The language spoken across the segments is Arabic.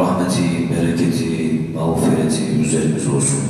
rahmeti, bereketi, mağfireti üzerimize olsun.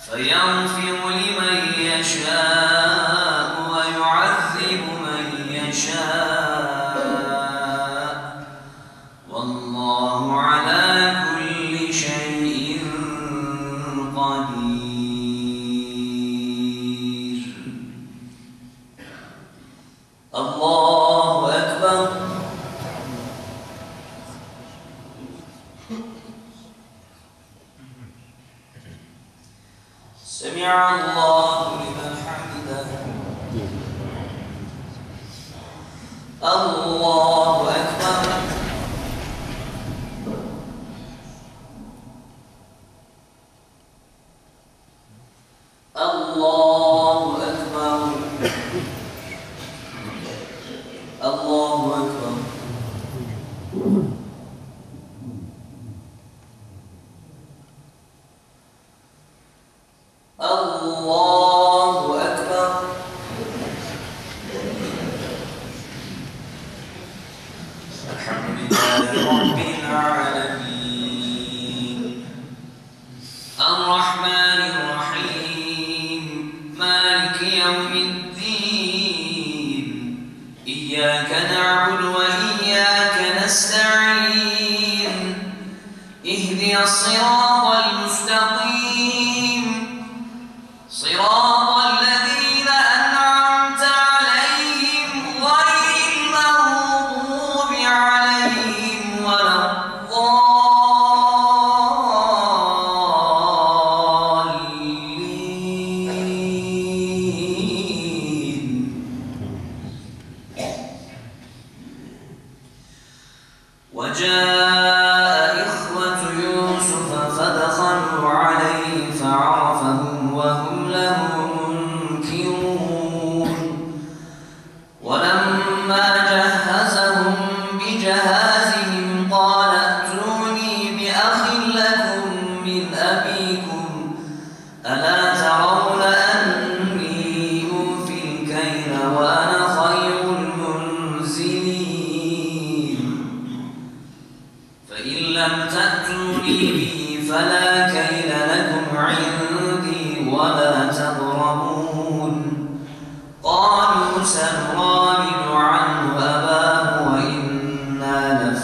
فيغفر لمن يشاء ويعذب من يشاء والله على كل شيء قدير. الله أكبر. سمع الله لمن حمده. الله أكبر. الله أكبر. الله أكبر. الله أكبر. الحمد لله رب العالمين الرحمن الرحيم مالك يوم الدين إياك نعبد وإياك نستعين اهدنا الصراط المستقيم صراط الذين أنعمت عليهم غير المغضوب عليهم ولا الضالين. وجاء إخوة يوسف فدخلوا عليه فعرفهم وهم له منكرون ولما جهزهم بجهازهم قال ائتوني بأخ لكم من أبيكم ألا ترون أني أوفي الكيل وأنا خير المنزلين فإن لم تأتوني به فلا كيل لكم عندي ولا تقربون. قالوا سنراود عنه أباه وإنا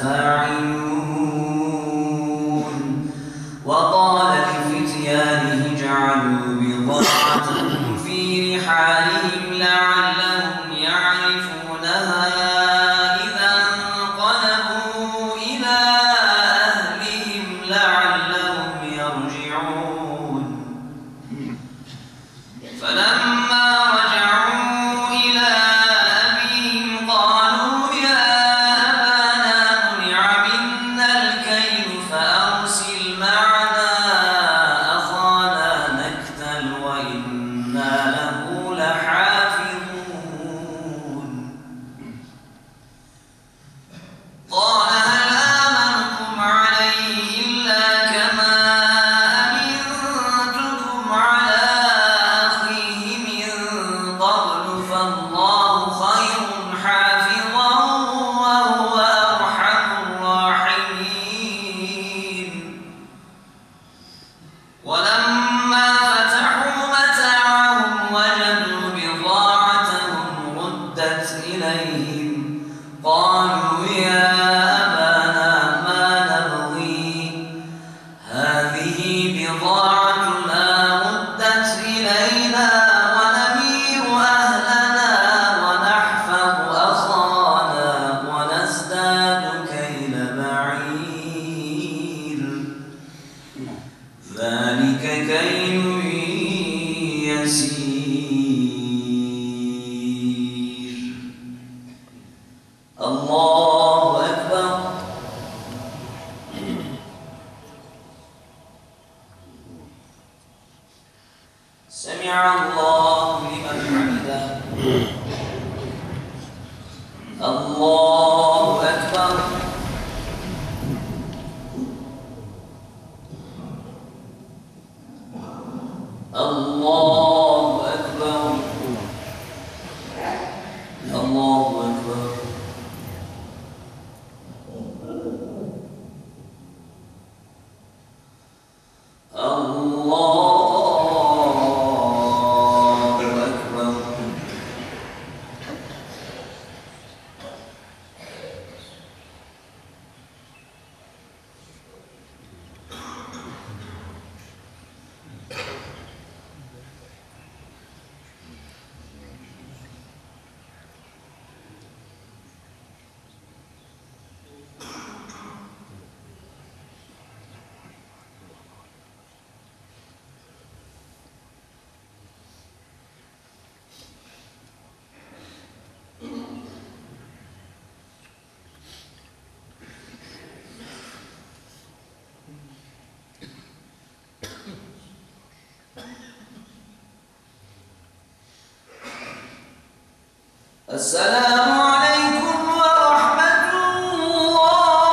لفاعلون. وقال لفتيانه اجعلوا بضاعتهم في رحالهم لعلهم يعرفونها إذا انقلبوا إلى أهلهم لعلهم يرجعون. فلما رجعوا إلى أبيهم قالوا يا أبانا منع منا الكيل فأرسل معنا أخانا نكتل وإنا له لحافظون. قال هل آمنكم عليه إلا كما أمنتكم على أخيه من قبل فالله خير حافظا وهو أرحم الراحمين. ولما فتحوا متاعهم وجدوا بضاعتهم ردت إليهم قالوا يا أبانا ما نبغي هذه بضاعتنا ردت إلينا ونمير أهلنا ونحفظ أخانا ونزداد كيل بعير ذلك كيل يسير. الله أكبر. سمع الله لمن حمده. الله أكبر. الله أكبر. الله أكبر. الله السلام عليكم ورحمة الله.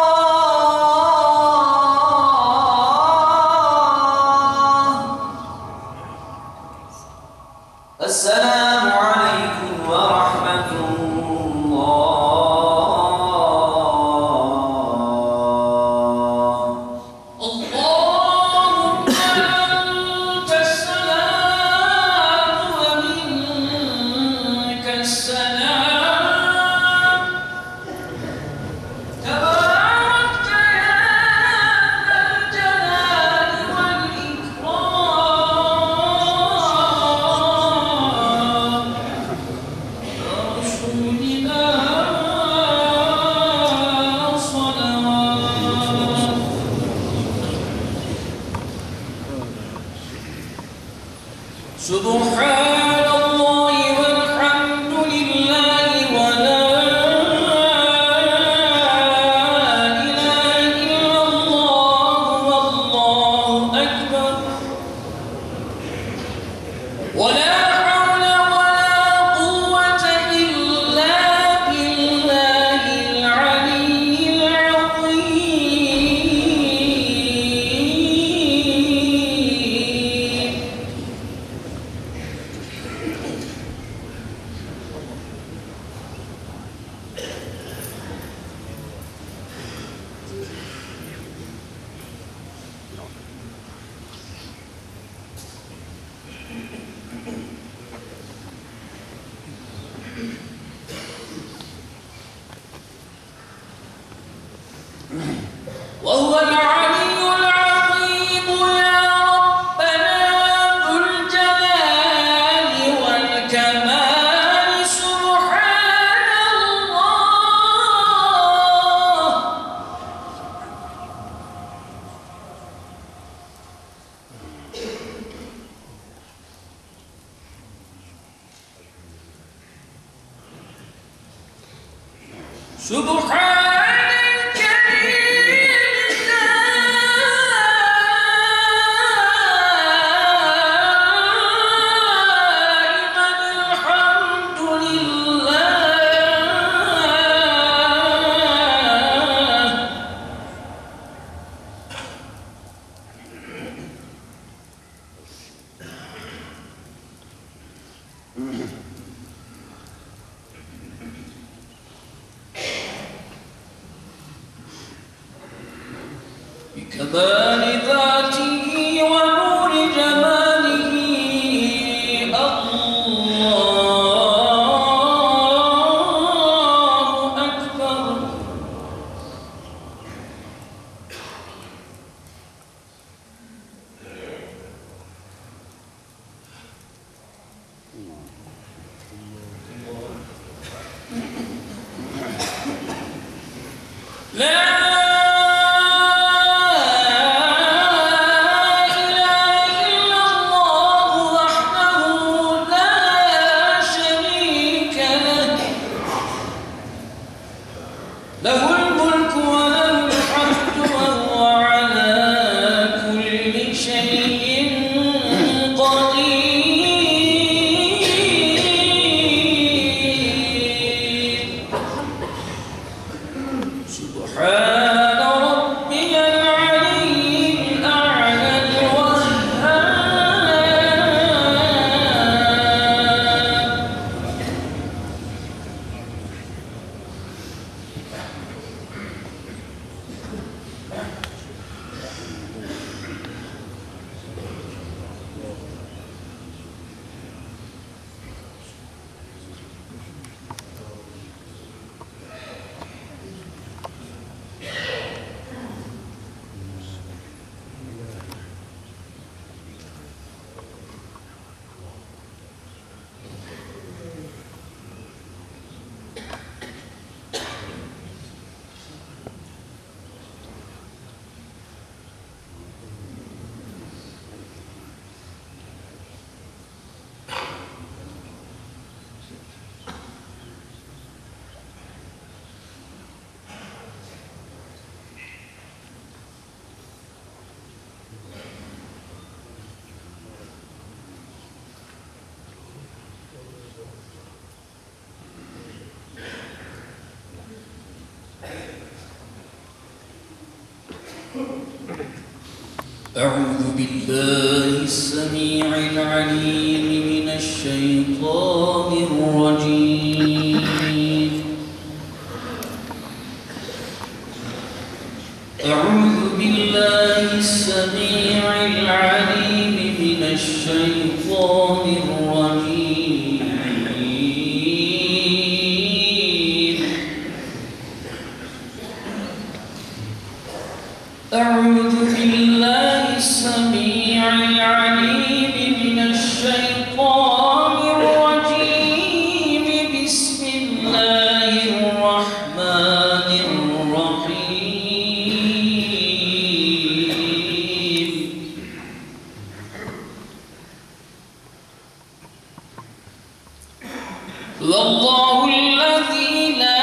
السلام عليكم ورحمة الله. اللهم أنت السلام ومنك السلام، تباركت يا ذا الجلال والإكرام، رسولنا صلوات. سبحان الله والحمد لله ولا إله إلا الله والله أكبر، ولا حول ولا قوة إلا بالله العلي العظيم. وهو العلي العظيم يا ربنا ذو الجلال والكمال، سبحان الله. سبحان الكريم دائما الحمد لله. بكمال ذاته ونور جماله، الله أكبر. لا له الملك وله الحمد وهو على كل شيء قدير. سبحان أعوذ بالله السميع العليم من الشيطان الرجيم. أعوذ بالله السميع العليم من الشيطان الرجيم. أعوذ بالله السميع العليم من الشيطان الرجيم. بسم الله الرحمن الرحيم. والله الذي لا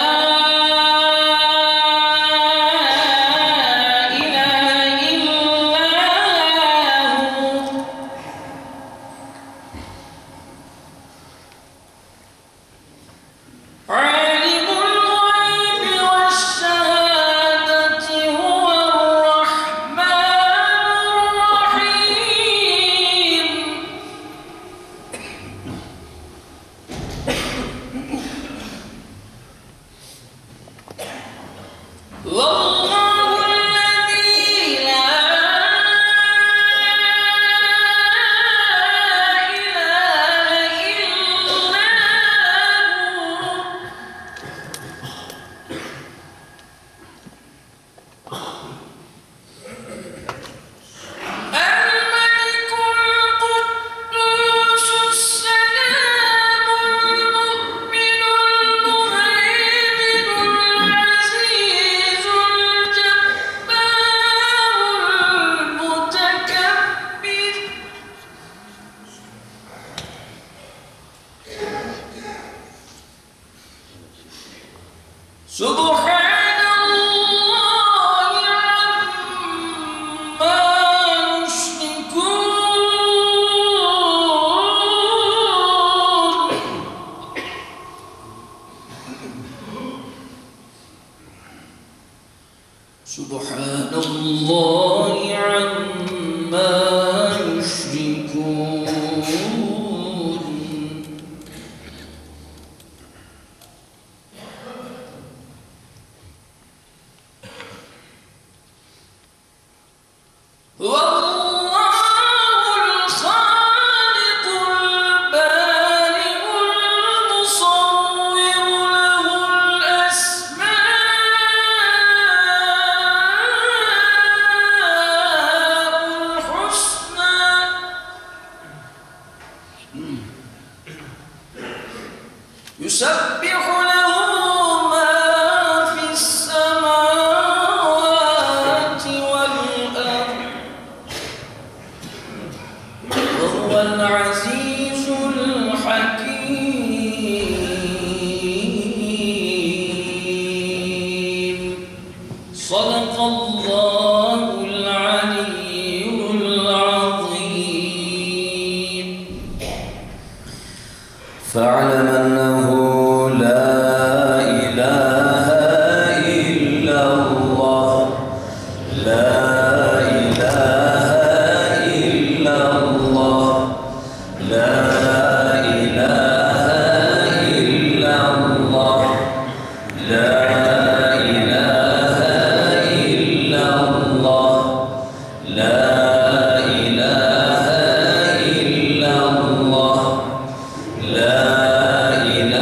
سبحان الله عما يشركون. سبحان الله عما يشركون. يسبح له ما في السماوات والأرض وهو العزيز الحكيم. صدق الله العلي العظيم. فاعلم أنه لا إله إلا الله. لا إله إلا الله. لا إله إلا الله. لا إله إلا الله. لا إله إلا الله. لا إله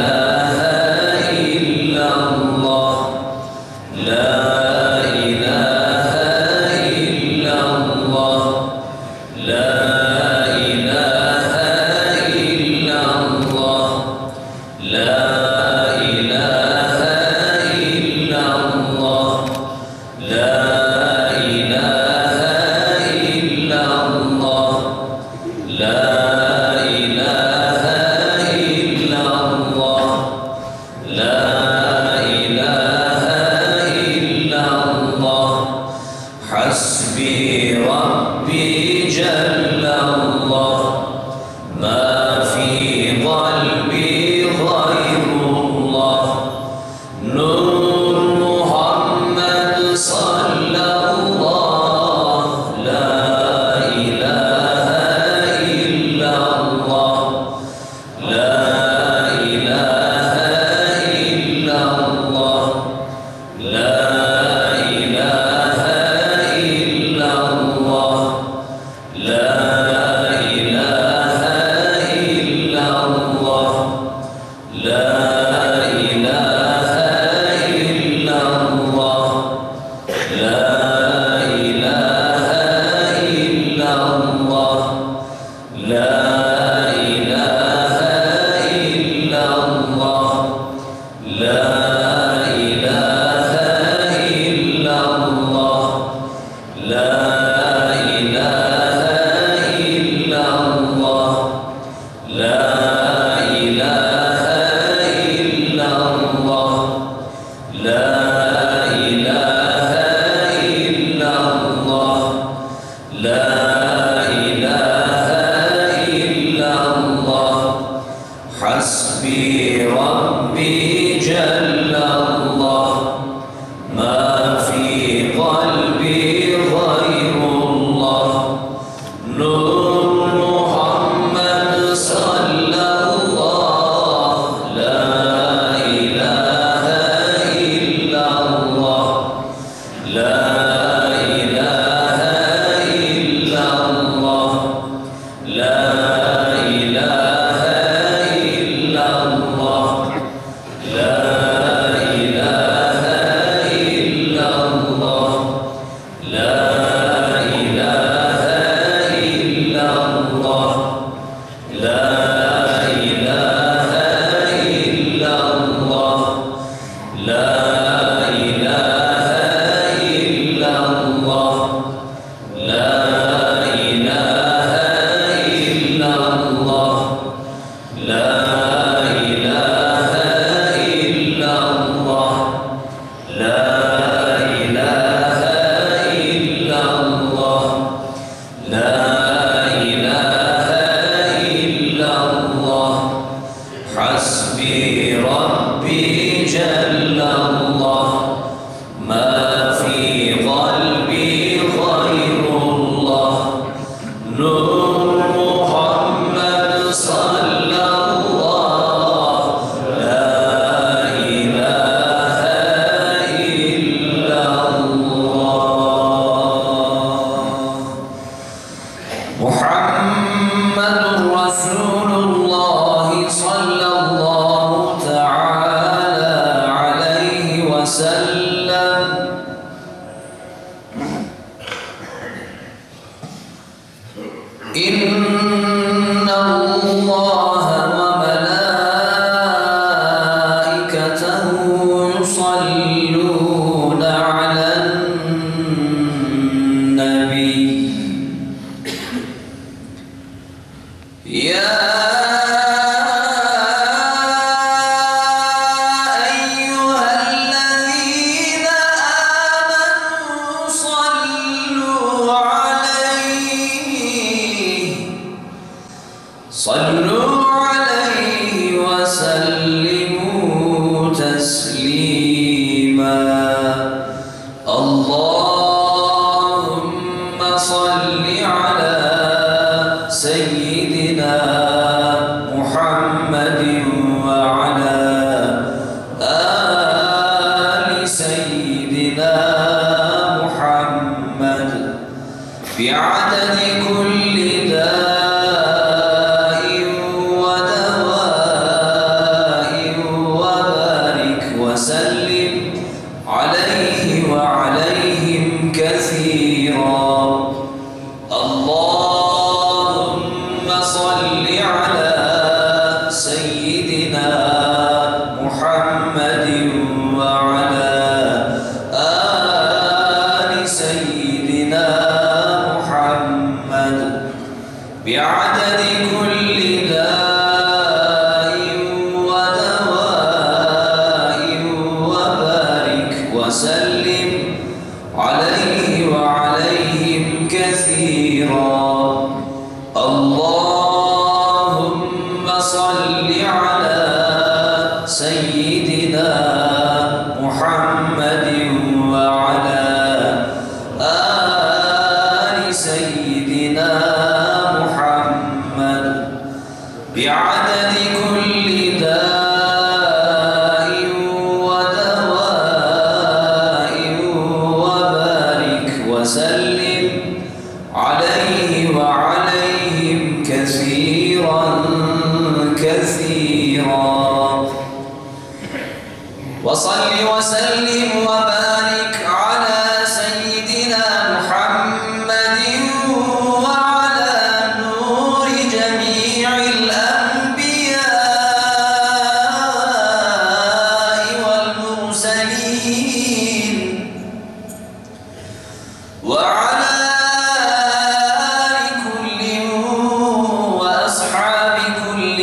وعلى آل كل وأصحاب كل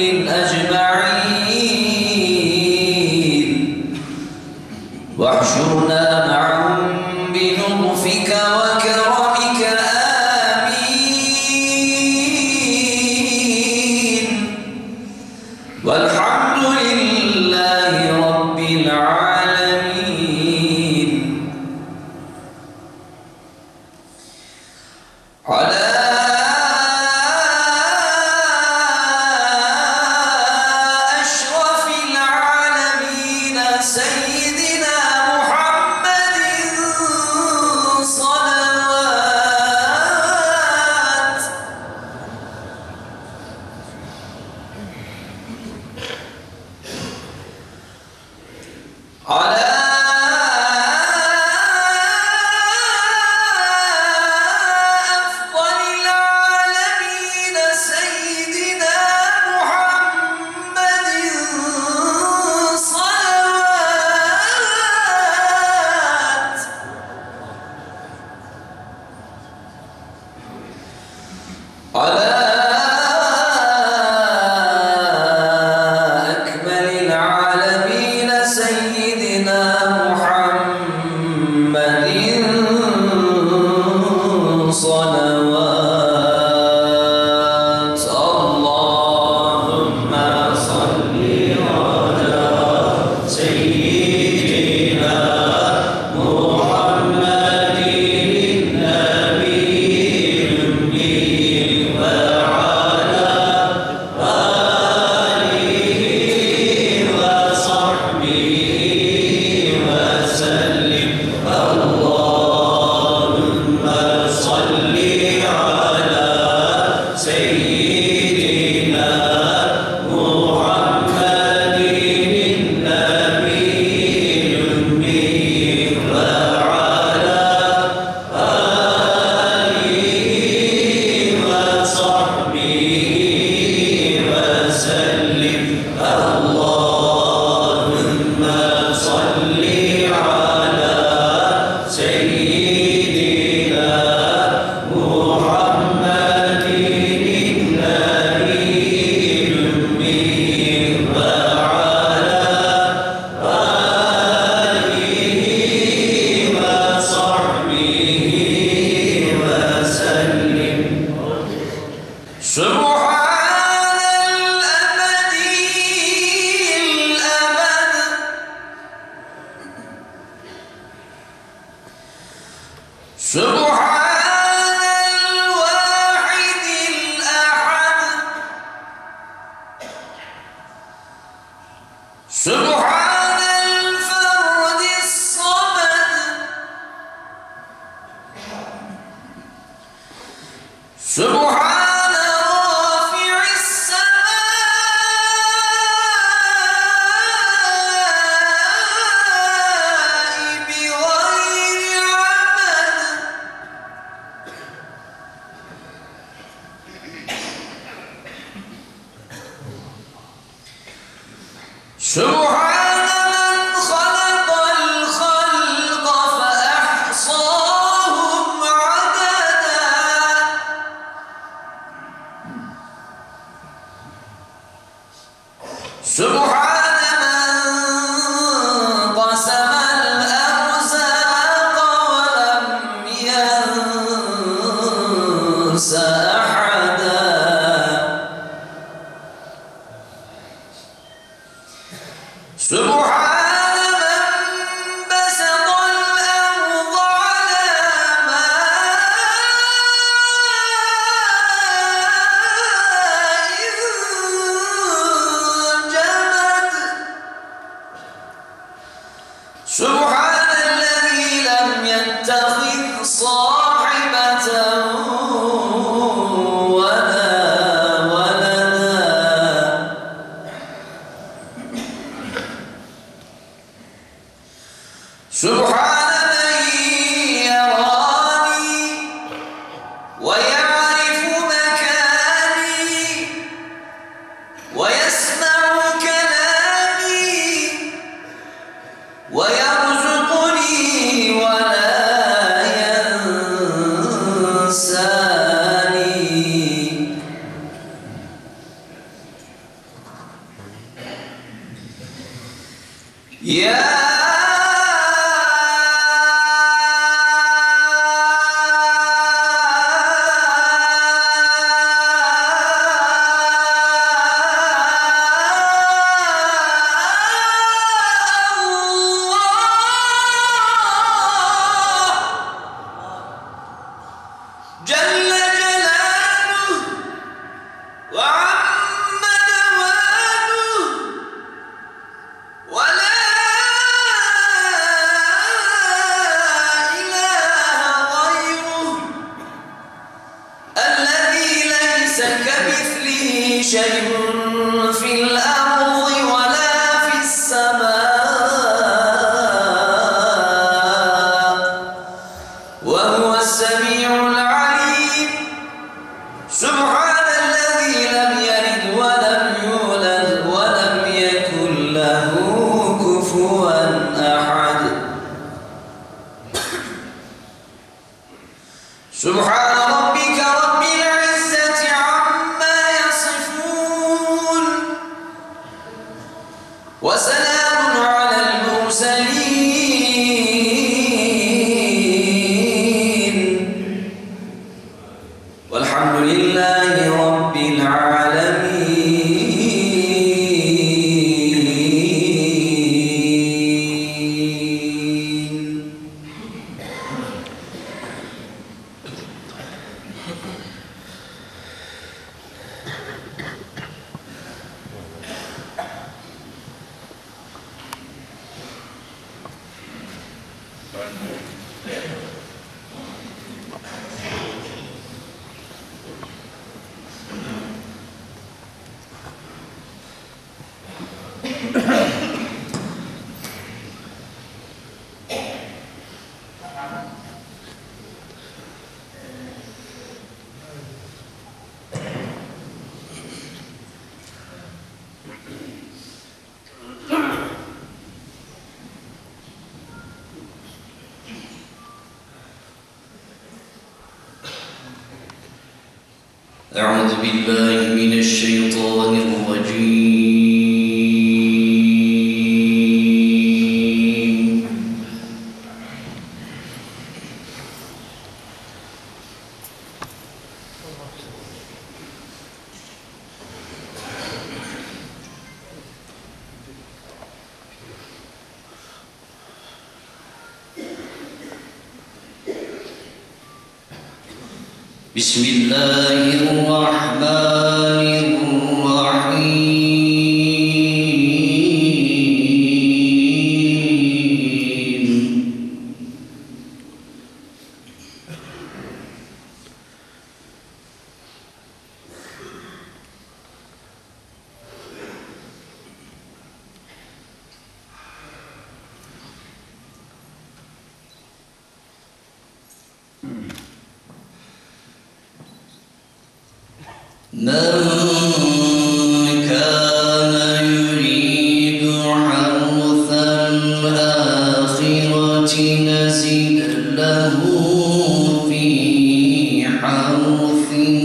والحمد لله رب العالمين على أشرف العالمين سيدنا محمد صلوات على أفضل العالمين سيدنا محمد صلوات على أكمل العالمين سيدنا محمد صلوات اللهم صل على سيدنا محمد النبي الأمي وعلى آله وصحبه وسلم اللهم صل على سيدنا محمد النبي الأمي وعلى آله وصحبه وسلم اللهم صل على سيدنا محمد النبي الأمي وعلى آله وصحبه وسلم سبحان الأبدي الأبد سبحان الواحد الأحد سبحان الفرد الصمد سبحان رافع السماء بغير عمد سبحان من خلق الخلق فأحصاهم عددا سبحان من قسم الأرزاق ولم ينس أحدا سبحان من بسط الأرض على ماء جمد سبحان الذي لم يتخذ صاحبة ولا ولدا سبحان من يراني ويعرف مكاني ويسمع كلامي ويرزقني ولا ينساني يا في الأرض ولا في السماء وهو السميع العليم سبحان الذي لم يلد ولم يولد ولم يكن له كفوا أحد سبحان ربك رب العزة عما يصفون وسلام على المرسلين والحمد لله رب العالمين. أعوذ بالله من الشيطان الرجيم. بسم الله الرحمن الرحيم. من كان يريد حرث الآخرة نزد له في حرثه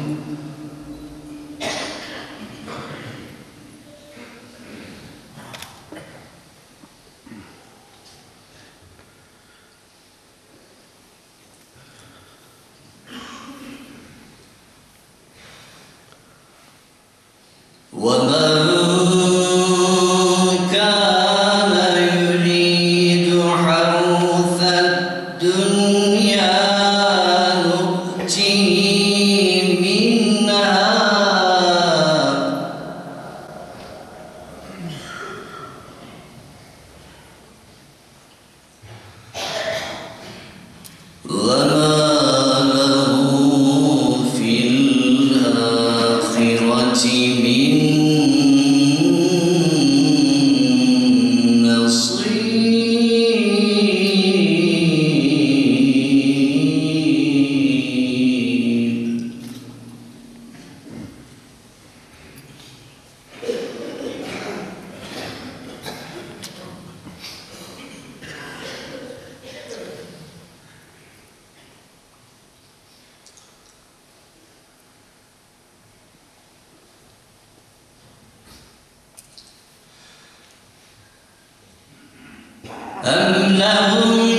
ومن كان يريد حرث الدنيا نؤته منها وما له في الآخرة من أم لهم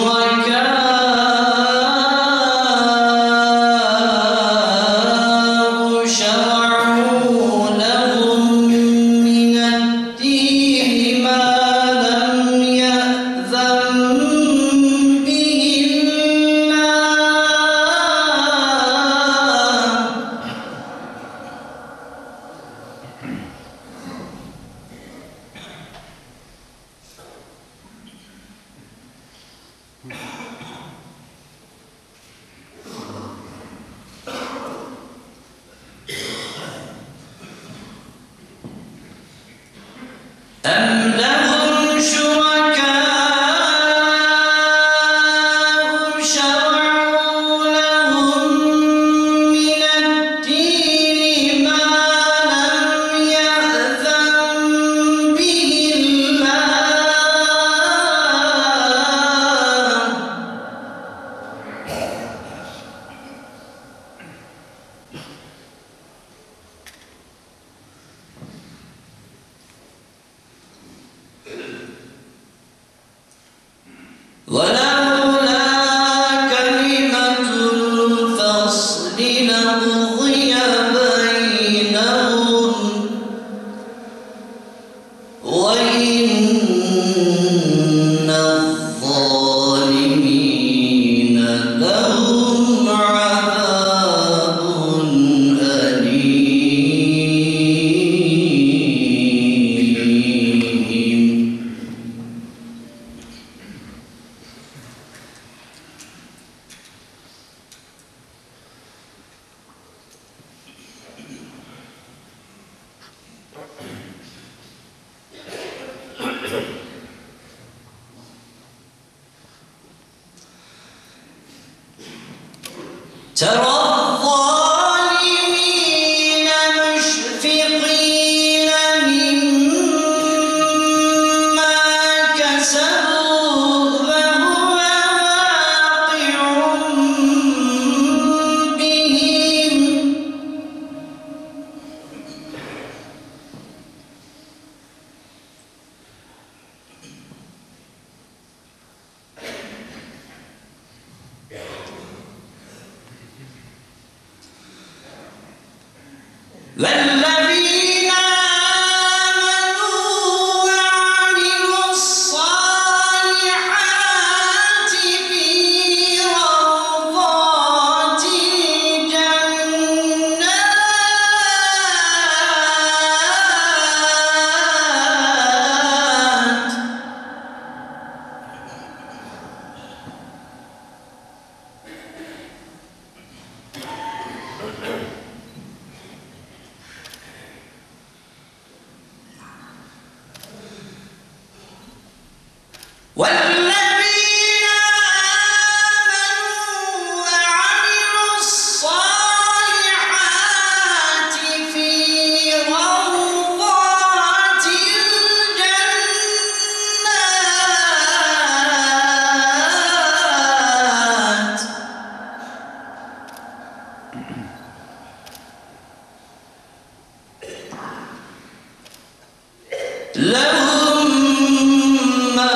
شركاء شرعوا لهم من الدين ما لم يأذن به الله أم لهم شركاء شرعوا لهم من الدين ما لم يأذن به الله ولولا كلمة الفصل لقضي بينهم وإن الظالمين لهم عذاب أليم. ترى الظالمين مشفقين مما كسبوا وهو واقع بهم والذين آمنوا وعملوا الصالحات في روضات الجنات والذين آمنوا وعملوا الصالحات في روضات الجنات لهم ما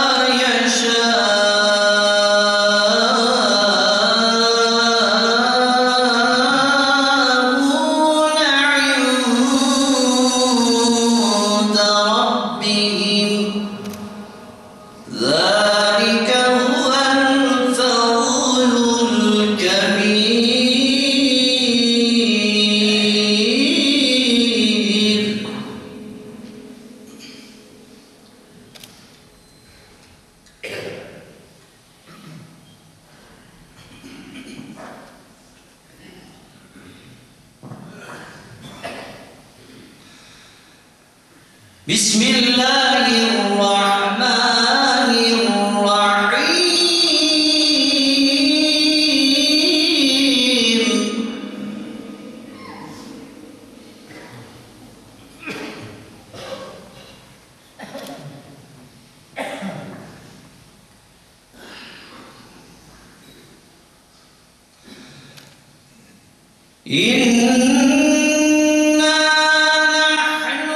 يشاءون عند ربهم ذلك هو الفضل الكبير. بسم الله الرحمن الرحيم. إنا نحن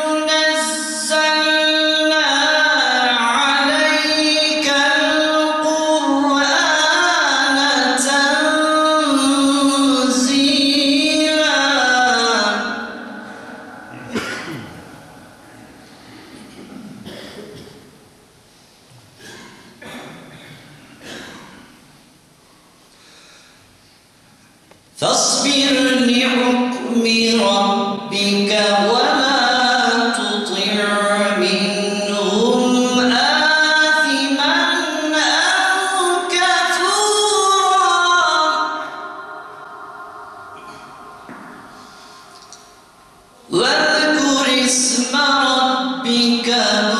نزلنا عليك القرآن تنزيلا. فاصبر لحكم ربك ولا تطع منهم آثما أو كفورا واذكر اسم ربك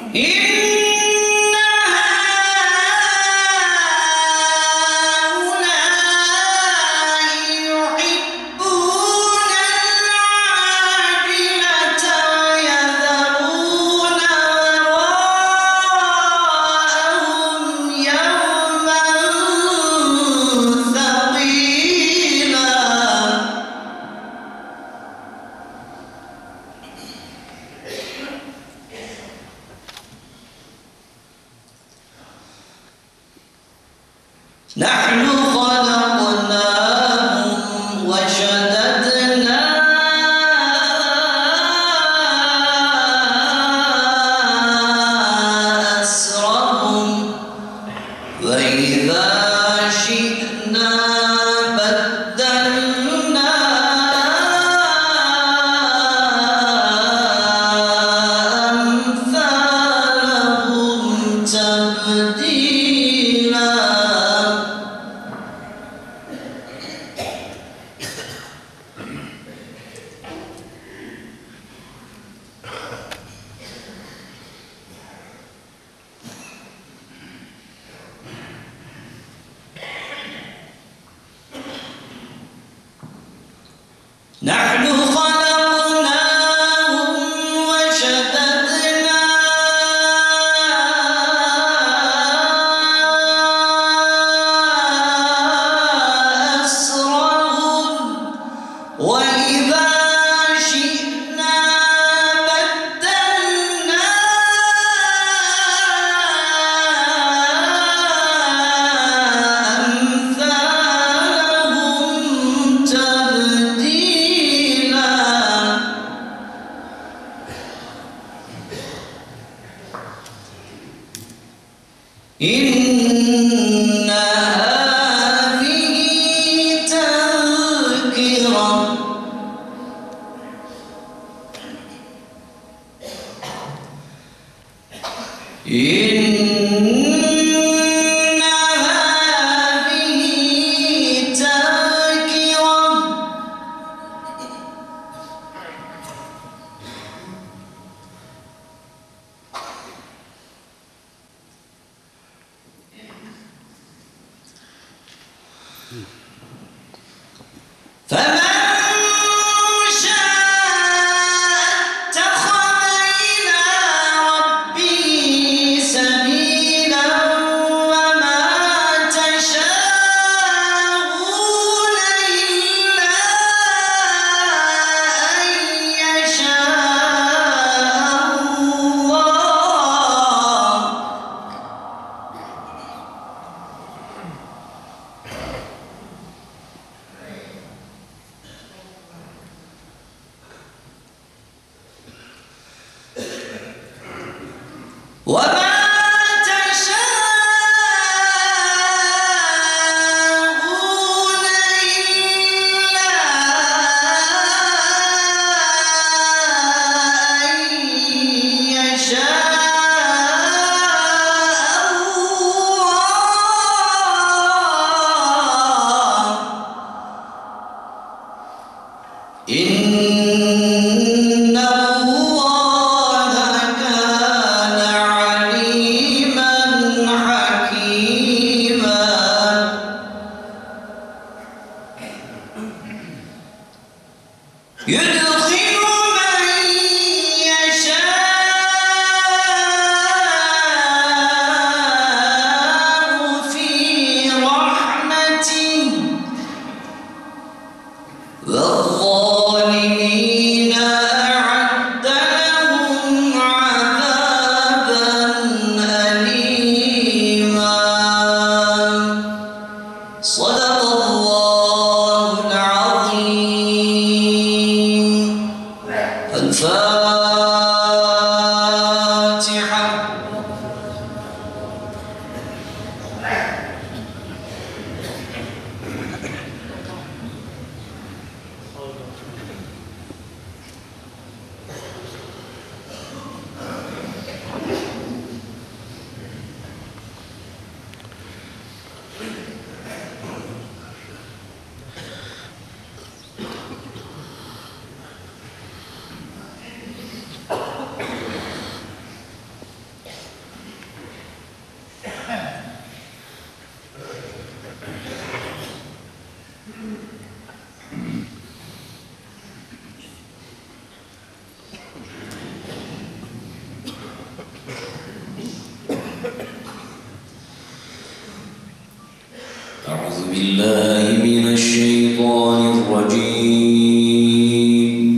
نحن خلقناهم وشددنا أسرهم وإذا شئنا بدلنا أمثالهم تبديلا. نحن خلقناهم وشددنا أسرهم وإذا شئنا بدلنا أمثالهم تبديلا. إن هذه تذكرة فمن شاء اتخذ إلى ربه سبيلا وما تشاءون إلا أن يشاء الله. وما تشاءون إلا أن يشاء الله. إن الله كان عليما بالله من الشيطان الرجيم.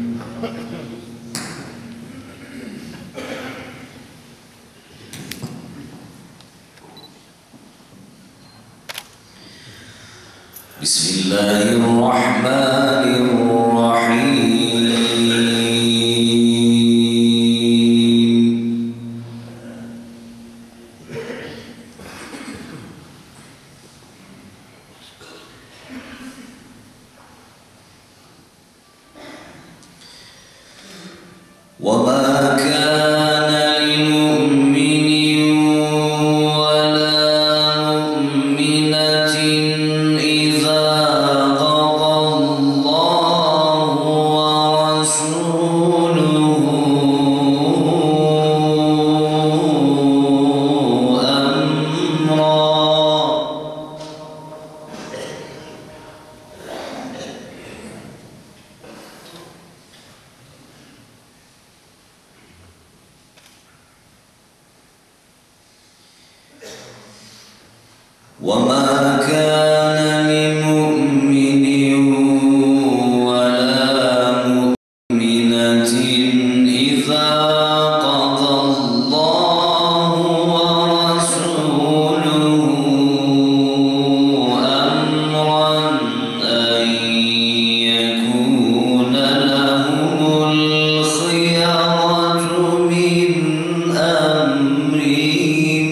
بسم الله الرحمن الرحيم. وما كان لمؤمن ولا مؤمنة إذا قضى الله ورسوله أمرا وما كان لمؤمن ولا مؤمنة إذا قضى الله ورسوله أمرا أن يكون لهم الخيرة من أمرهم.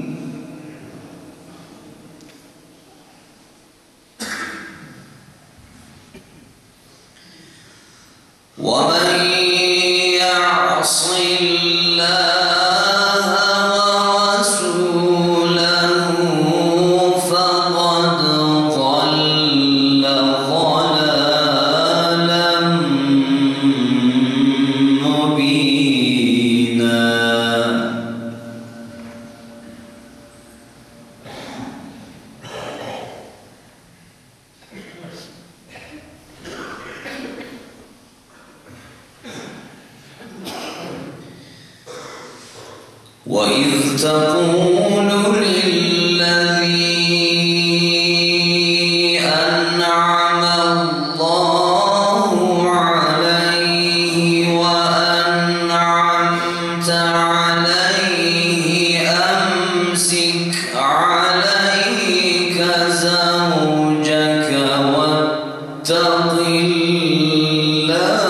ومن يعص الله ورسوله فقد ضل ضلالا مبينا. وإذ تقول للذي أنعم الله عليه وأنعمت عليه أمسك عليك زوجك واتق الله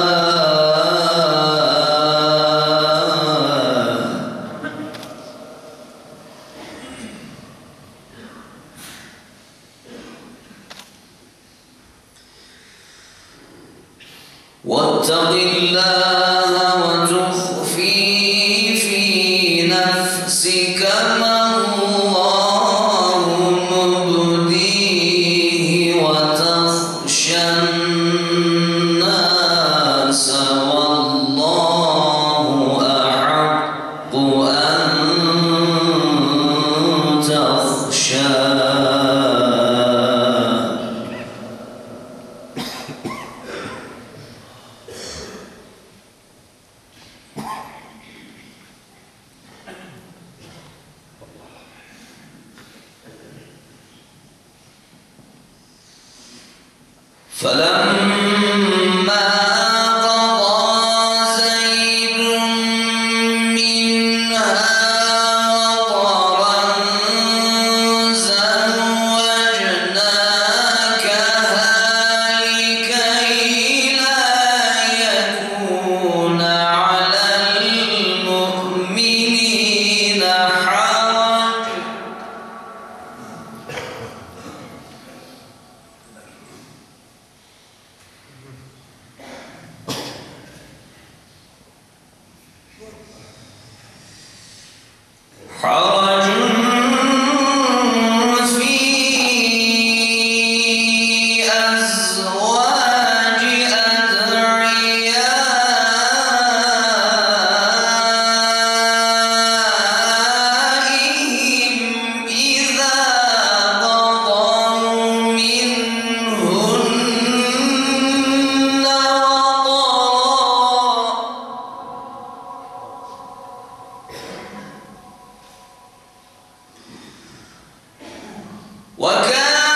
واتق الله وتخفي في نفسك ما الله مبديه وتخشى الناس والله أحق أن تخشاه. فلما قضى زيد منها وطرا زوجناكها لكي لا يكون على المؤمنين حرج في أزواج أدعيائهم إذا قضوا منهن وطرا وكان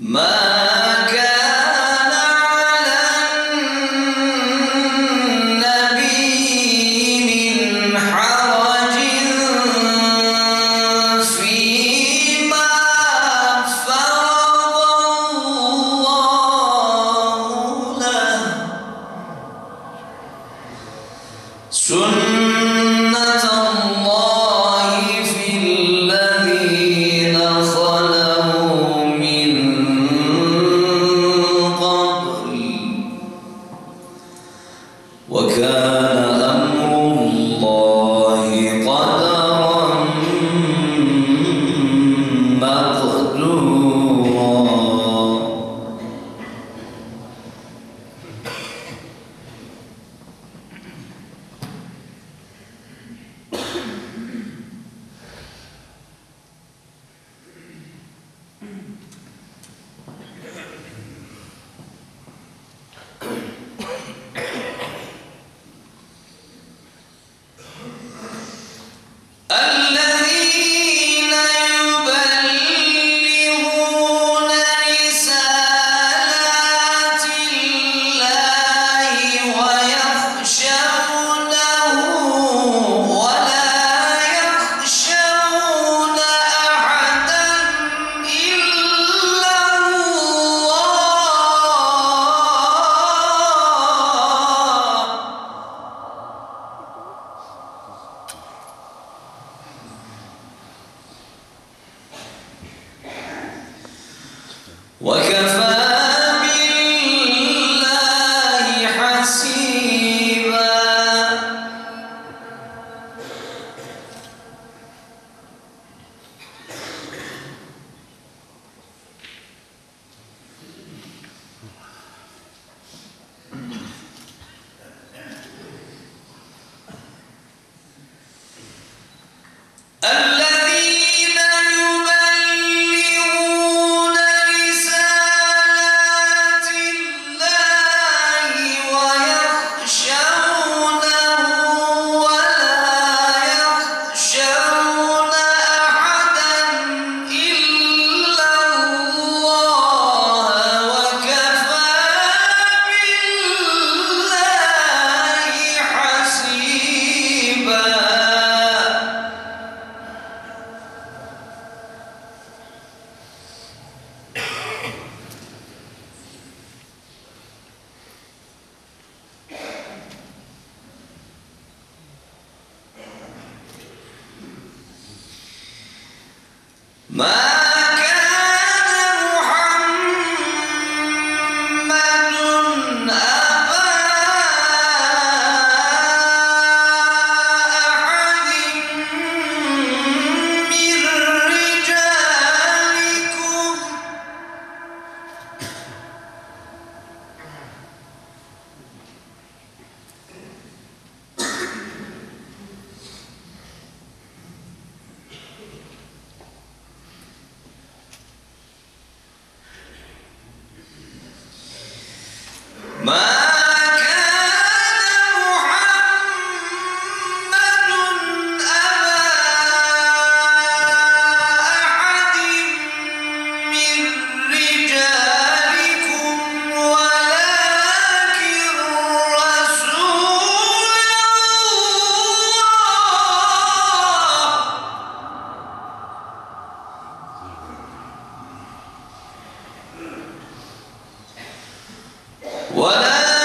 ولا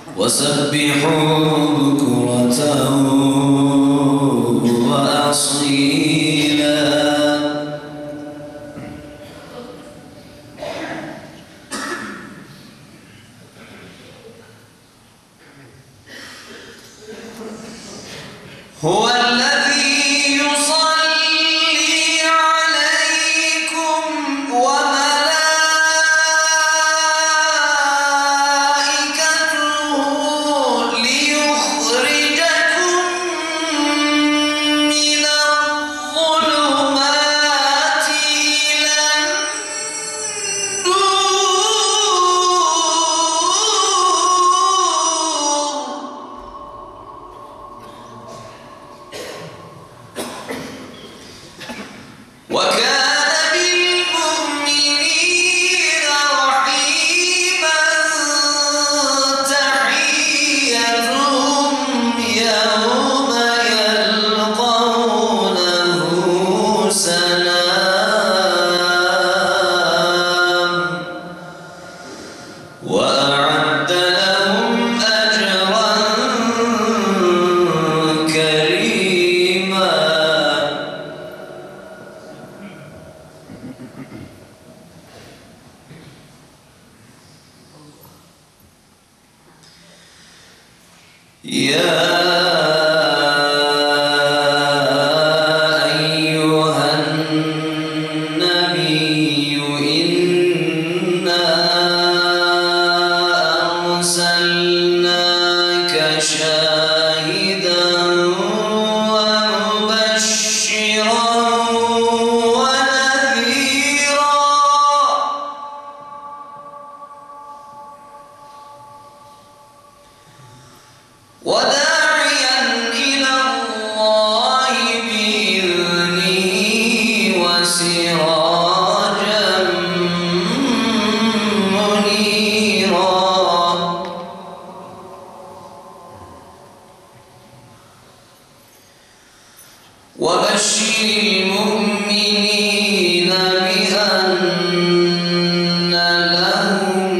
وسبحوه بكرة وأصيلا هو الذي يصلي عليكم وملائكته ليخرجكم من الظلمات إلى النور وكان بالمؤمنين رحيما تحيتهم يوم يلقونه سلام وأعد لهم أجرا كريما يا أيها النبي إنا أرسلناك شاهدا ومبشرا ونذيرا وداعيا إلى الله بإذنه وسراجا منيرا وبشر المؤمنين بأن لهم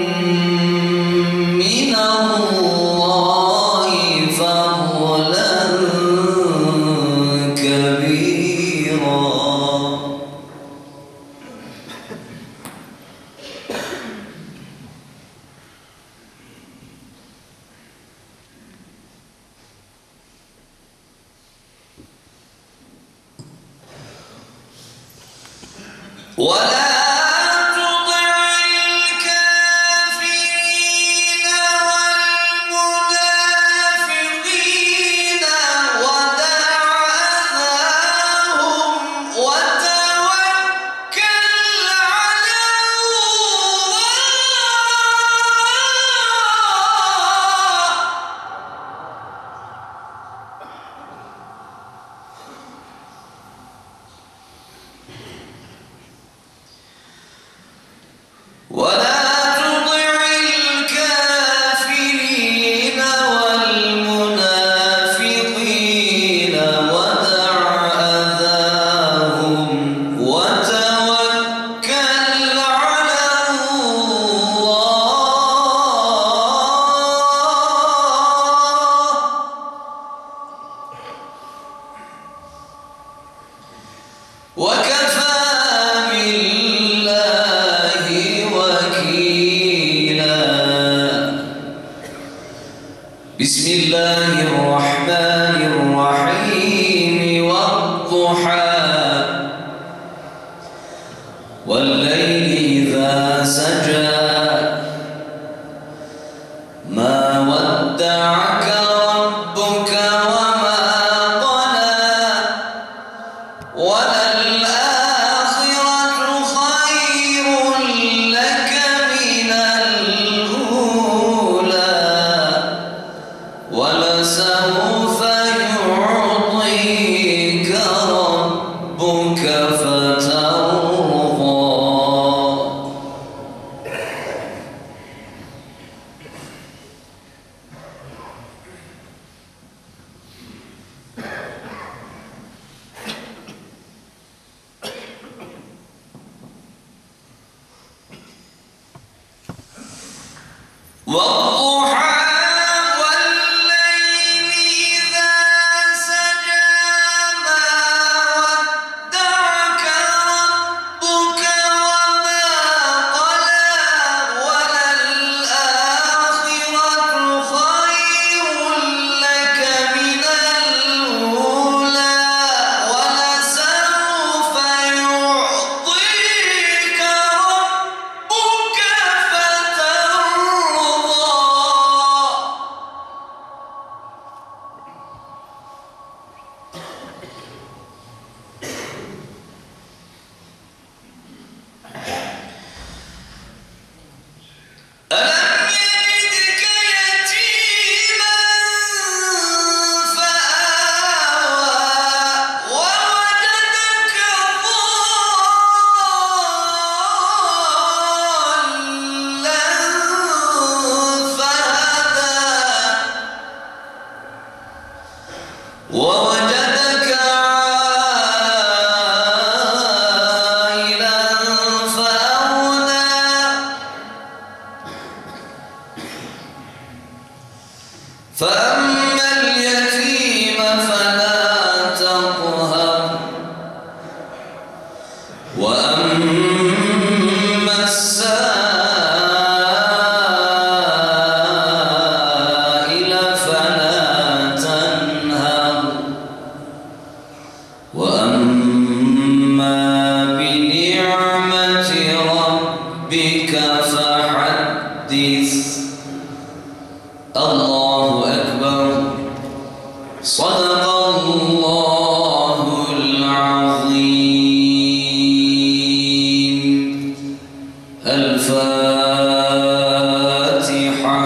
من الله فضلا كبيرا ولا تطع الكافرين والمنافقين ودع أذاهم وتوكل على الله ولا تطع الكافرين والمنافقين ودع أذاهم وتوكل على الله وكفى بالله وكيلا بسم الله الرحمن الرحيم والضحى والليل إذا سجى ما ودعك ربك وما قلى وللآخرة خير لك من الأولى ولسوف يعطيك ربك فترضى والضحى فأما اليتيم فلا تقهر وأما السائل فلا تنهر وأما بنعمة ربك فحدث. الله أكبر. صدق الله العظيم. الفاتحة.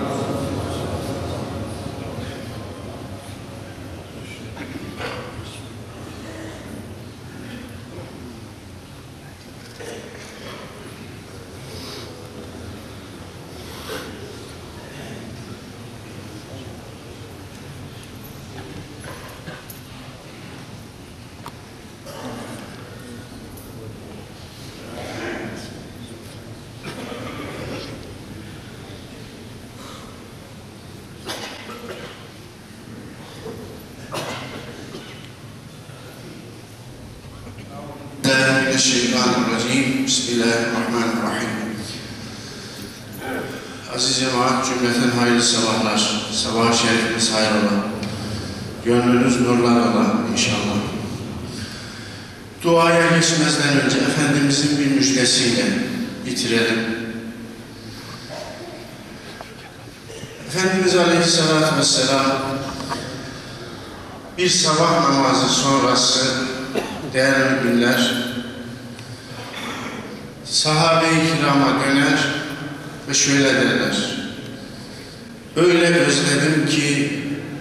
Mineşşeytanirracim. Bismillahirrahmanirrahim. Aziz cemaat, cümleten hayırlı sabahlar. Sabah-ı şerifiniz hayrola. Gönlünüz nurlar ola inşallah. Duaya geçmezden önce Efendimizin bir müjdesiyle bitirelim. Efendimiz Aleyhisselatü Vesselam bir sabah namazı sonrası değerli müminler sahabe-i kirama döner ve şöyle derler: öyle özledim ki,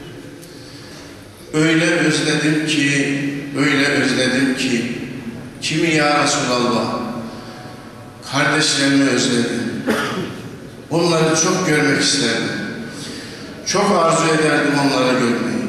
öyle özledim ki, öyle özledim ki, kimi ya Resulallah, kardeşlerimi özledim. Onları çok görmek isterdim. Çok arzu ederdim onları görmeyi.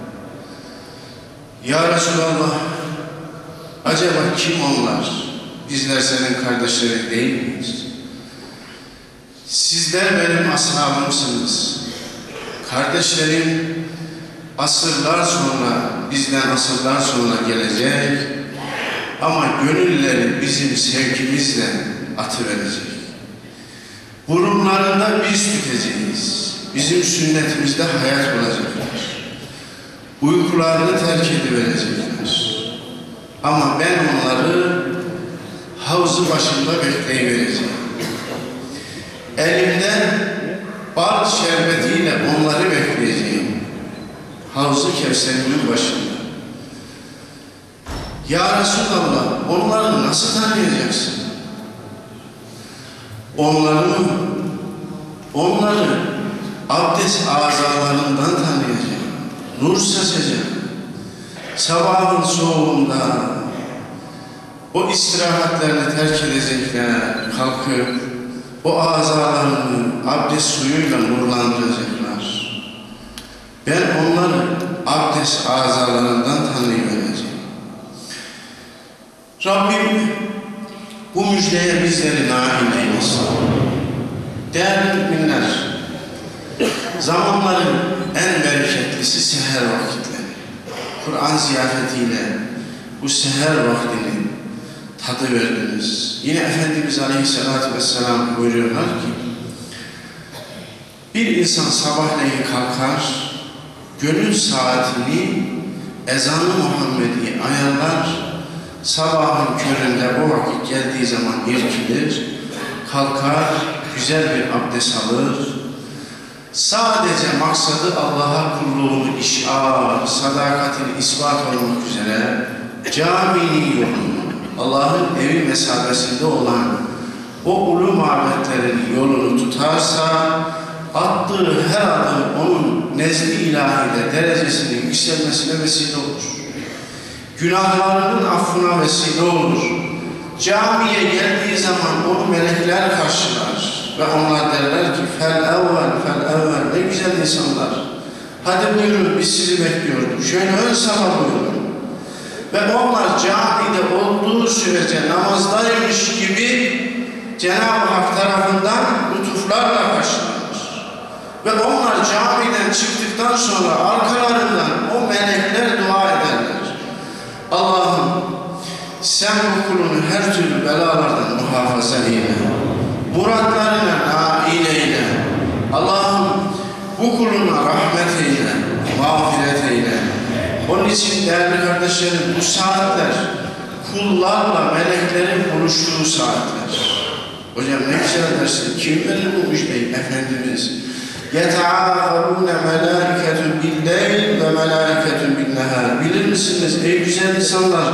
Ya Resulallah, acaba kim onlar? Bizler senin kardeşlerin değil miyiz? Sizler benim ashabımsınız. Kardeşlerim asırlar sonra, bizden asırlar sonra gelecek ama gönülleri bizim sevgimizle atıverecek. Burunlarında biz tükeceğiz. Bizim sünnetimizde hayat olacaklar. Uykularını terk ediverecekler. Ama ben onları havzu başında bekleyivereceğim. Elimden bal şerbetiyle onları bekleyeceğim. Havzu Kevser'imin başında. Ya Resulallah, onları nasıl tanıyacaksın? Onları abdest azalarından tanıyacağım. Nur saçacağım. Sabahın soğuğunda o istirahatlerini terk edecekler, kalkıp o azalarını abdest suyuyla nurlandıracaklar. Ben onları abdest azalarından tanıyıvereceğim. Rabbim bu müjdeye bizleri nail eylesin. Değerli müminler, zamanların en bereketlisi seher vakitleri. Kur'an ziyafetiyle bu seher vaktini tadı verdiniz. Yine Efendimiz Aleyhisselatü Vesselam buyuruyorlar ki, bir insan sabahleyin kalkar, gönül saatini ezan-ı Muhammedi ayarlar, sabahın köründe o vakit geldiği zaman irkilir, kalkar, güzel bir abdest alır, sadece maksadı Allah'a kulluğunu işar, sadakatini ispat olmak üzere caminin yolunu, Allah'ın evi mesabesinde olan o ulu mabetlerin yolunu tutarsa, attığı her adım onun nezd-i ilahide derecesinin yükselmesine vesile olur. Günahlarının affına vesile olur. Camiye geldiği zaman onu melekler karşılar ve onlar derler ki fel evvel, ne güzel insanlar. Hadi buyurun, biz sizi bekliyorduk. Şöyle ön safa buyurun. Ve onlar camide olduğu sürece namazdaymış gibi Cenab-ı Hak tarafından lütuflarla karşılanır. Ve onlar camiden çıktıktan sonra arkalarından o melekler dua ederler. Allah'ım sen bu kulunu her türlü belalardan muhafaza eyle. Muratlarına nail eyle. Allah'ım bu kuluna rahmet eyle, mağfiret eyle. Onun için değerli kardeşlerim, bu saatler kullarla meleklerin buluştuğu saatler. Hocam ne güzel dersin. Kim verir bu müjdeyi? Efendimiz. يَتَعَاقَرُونَ مَلَائِكَةٌ بِاللَّيْلِ وَمَلَائِكَةٌ بِالنَّهَارِ. Bilir misiniz ey güzel insanlar?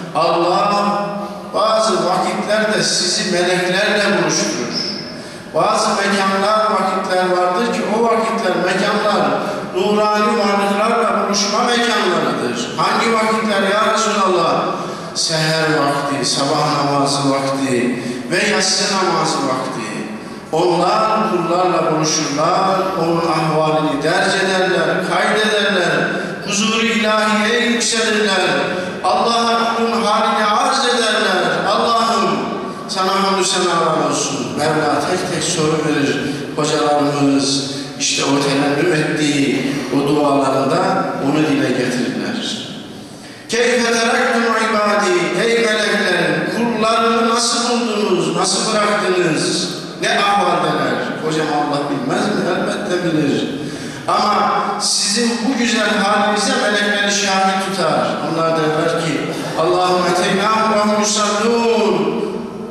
Allah bazı vakitlerde sizi meleklerle buluşturur. Bazı mekanlar, vakitler vardır ki o vakitler, mekanlar nurani varlıklarla buluşma mekanlarıdır. Hangi vakitler ya Resulallah? Seher vakti, sabah namazı vakti ve yatsı namazı vakti. Onlar kullarla buluşurlar, onun ahvalini derc ederler, kaydederler, huzur-u ilahiyeye yükselirler, Allah'a kulun halini arz ederler. Allah'ım sana hamdü senalar olsun. Mevla tek tek soru verir. Hocalarımız işte o tennüm ettiği o dualarında onu dile getirirler. Keyfe teraktum ibadi, ey melekler, kullarını nasıl buldunuz, nasıl bıraktınız, ne ahvaldeler? Hocam Allah bilmez mi? Elbette bilir. Ama sizin bu güzel halinize melekleri şahit tutar. Onlar derler ki Allahümme teynâhu ve musallûn,